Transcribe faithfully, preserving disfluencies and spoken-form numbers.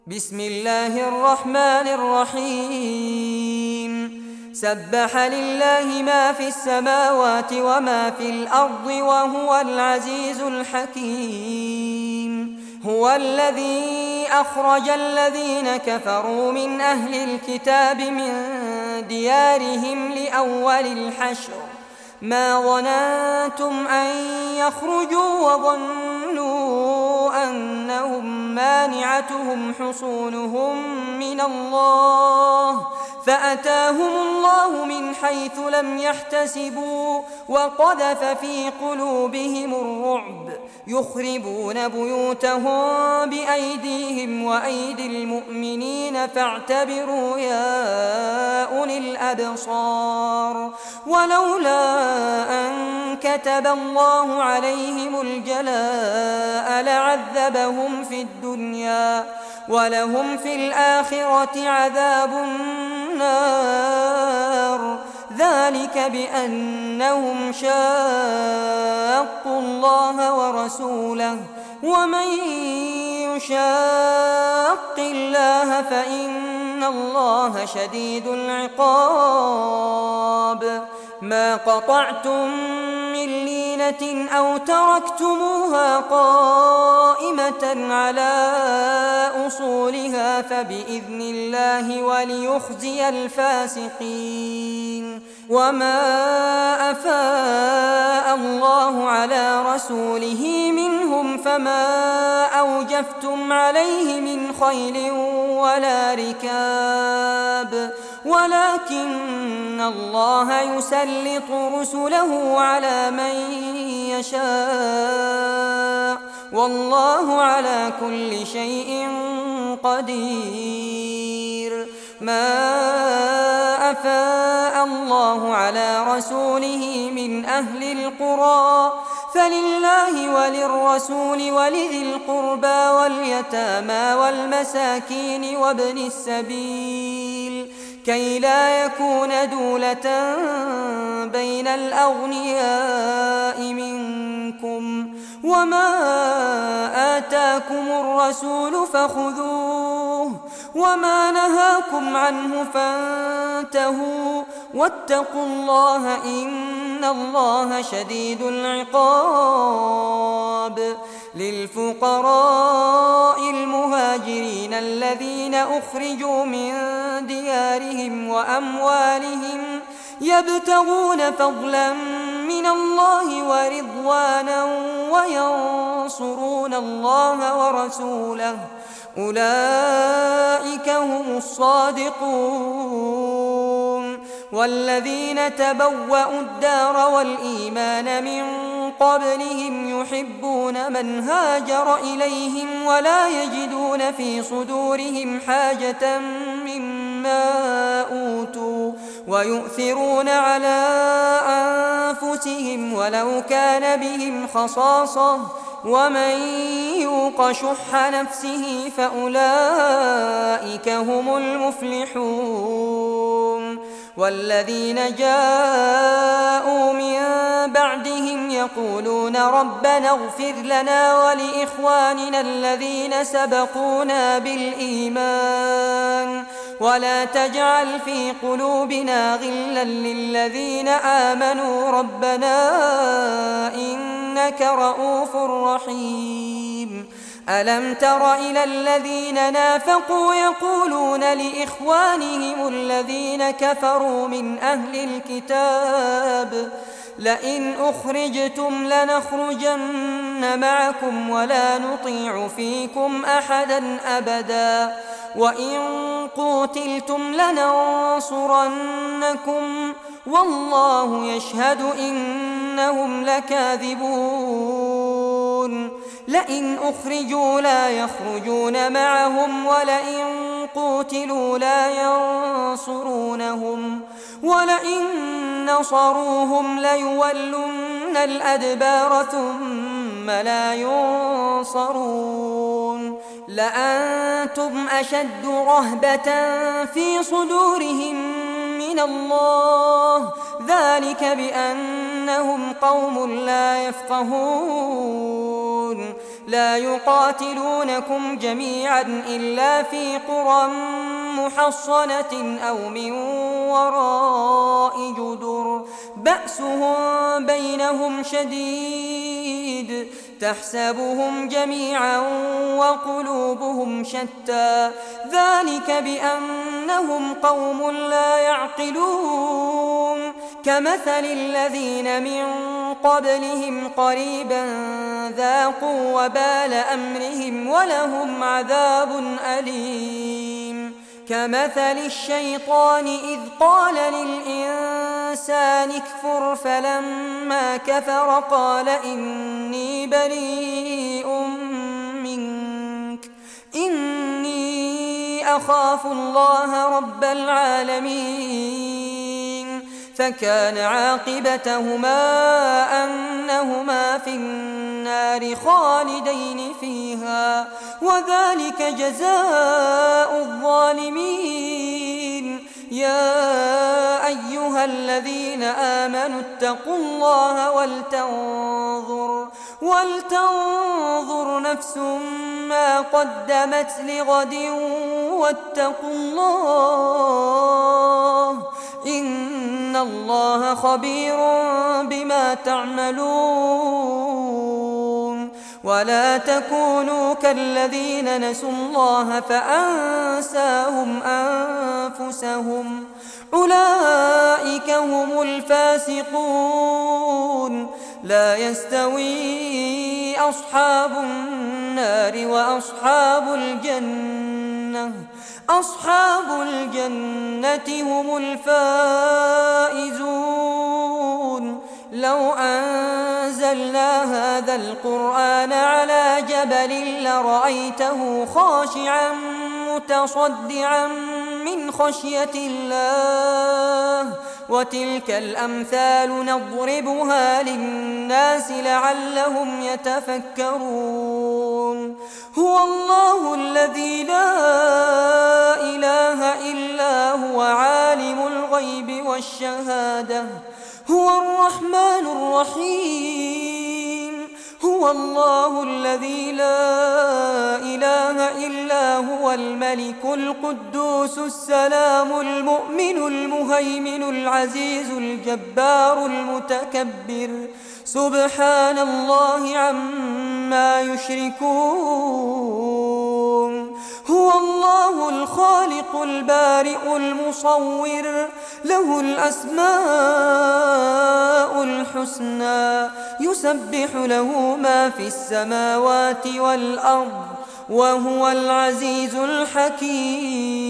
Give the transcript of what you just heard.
بسم الله الرحمن الرحيم سبح لله ما في السماوات وما في الأرض وهو العزيز الحكيم هو الذي أخرج الذين كفروا من أهل الكتاب من ديارهم لأول الحشر ما ظننتم أن يخرجوا وظنوا أنهم مانعتهم حصونهم من الله فأتاهم الله من حيث لم يحتسبوا وقذف في قلوبهم الرعب يخربون بيوتهم بأيديهم وأيدي المؤمنين فاعتبروا يا أولي الأبصار ولولا أن كتب الله عليهم الجلاء لعذبهم في الدنيا ولهم في الآخرة عذاب النار ذلك بأنهم شاقوا الله ورسوله ومن يشاق الله فإن الله شديد العقاب ما قطعتم من لينة أو تركتموها قائمة على أصولها فبإذن الله وليخزي الفاسقين وما أفاء الله على رسوله منهم فما أوجفتم عليه من خيل ولا ركاب ولكن الله يسلط رسله على من يشاء والله على كل شيء قدير ما أفاء الله على رسوله من أهل القرى فلله وللرسول ولذي القربى واليتامى والمساكين وابن السبيل كي لا يكون دولة بين الأغنياء منكم وما آتاكم الرسول فخذوه وما نهاكم عنه فانتهوا واتقوا الله إن الله شديد العقاب للفقراء المهاجرين الذين أخرجوا من ديارهم وأموالهم يبتغون فضلا من الله ورضوانا وينصرون الله ورسوله أولئك هم الصادقون والذين تبوأوا الدار والإيمان من قبلهم يحبون من هاجر إليهم ولا يجدون في صدورهم حاجة مما أوتوا ويؤثرون على أنفسهم ولو كان بهم خصاصة ومن يوق شح نفسه فأولئك هم المفلحون والذين جاءوا من بعدهم يقولون ربنا اغفر لنا ولإخواننا الذين سبقونا بالإيمان ولا تجعل في قلوبنا غلا للذين آمنوا ربنا إنك رؤوف رحيم ألم تر إلى الذين نافقوا يقولون لإخوانهم الذين كفروا من أهل الكتاب لئن أخرجتم لنخرجن معكم ولا نطيع فيكم أحدا أبدا وإن قوتلتم لننصرنكم والله يشهد إنهم لكاذبون لئن أخرجوا لا يخرجون معهم ولئن قوتلوا لا ينصرونهم ولئن نصروهم ليولن الأدبار ثم لا ينصرون لأنتم أشد رهبة في صدورهم من الله ذلك بأنهم قوم لا يفقهون لا يقاتلونكم جميعا إلا في قرى محصنة أو من وراء جدر بأسهم بينهم شديد تحسبهم جميعا وقلوبهم شتى ذلك بأنهم قوم لا يعقلون كمثل الذين من قبلهم قريبا ذاقوا وبال أمرهم ولهم عذاب أليم كمثل الشيطان إذ قال للإنسان اكفر فلما كفر قال إني بريء منك إني أخاف الله رب العالمين فكان عاقبتهما أنهما في النار خالدين فيها وذلك جزاء الظالمين يا أيها الذين آمنوا اتقوا الله ولتنظر ولتنظر نفس ما قدمت لغد واتقوا الله إن الله خبير بما تعملون ولا تكونوا كالذين نسوا الله فأنساهم أنفسهم أولئك هم الفاسقون لا يستوي أصحاب النار وأصحاب الجنة أصحاب الجنة هم الفائزون لو أنزلنا هذا القرآن على جبل لرأيته خاشعا متصدعا من خشية الله وتلك الأمثال نضربها للناس لعلهم يتفكرون هو الله الذي لا إله إلا هو عالم الغيب والشهادة هو الرحمن الرحيم هو الله الذي لا إله إلا هو الملك القدوس السلام المؤمن المهيمن العزيز الجبار المتكبر سبحان الله عما يشركون هو الله الخالق البارئ المصور له الأسماء الحسنى يسبح له ما في السماوات والأرض وهو العزيز الحكيم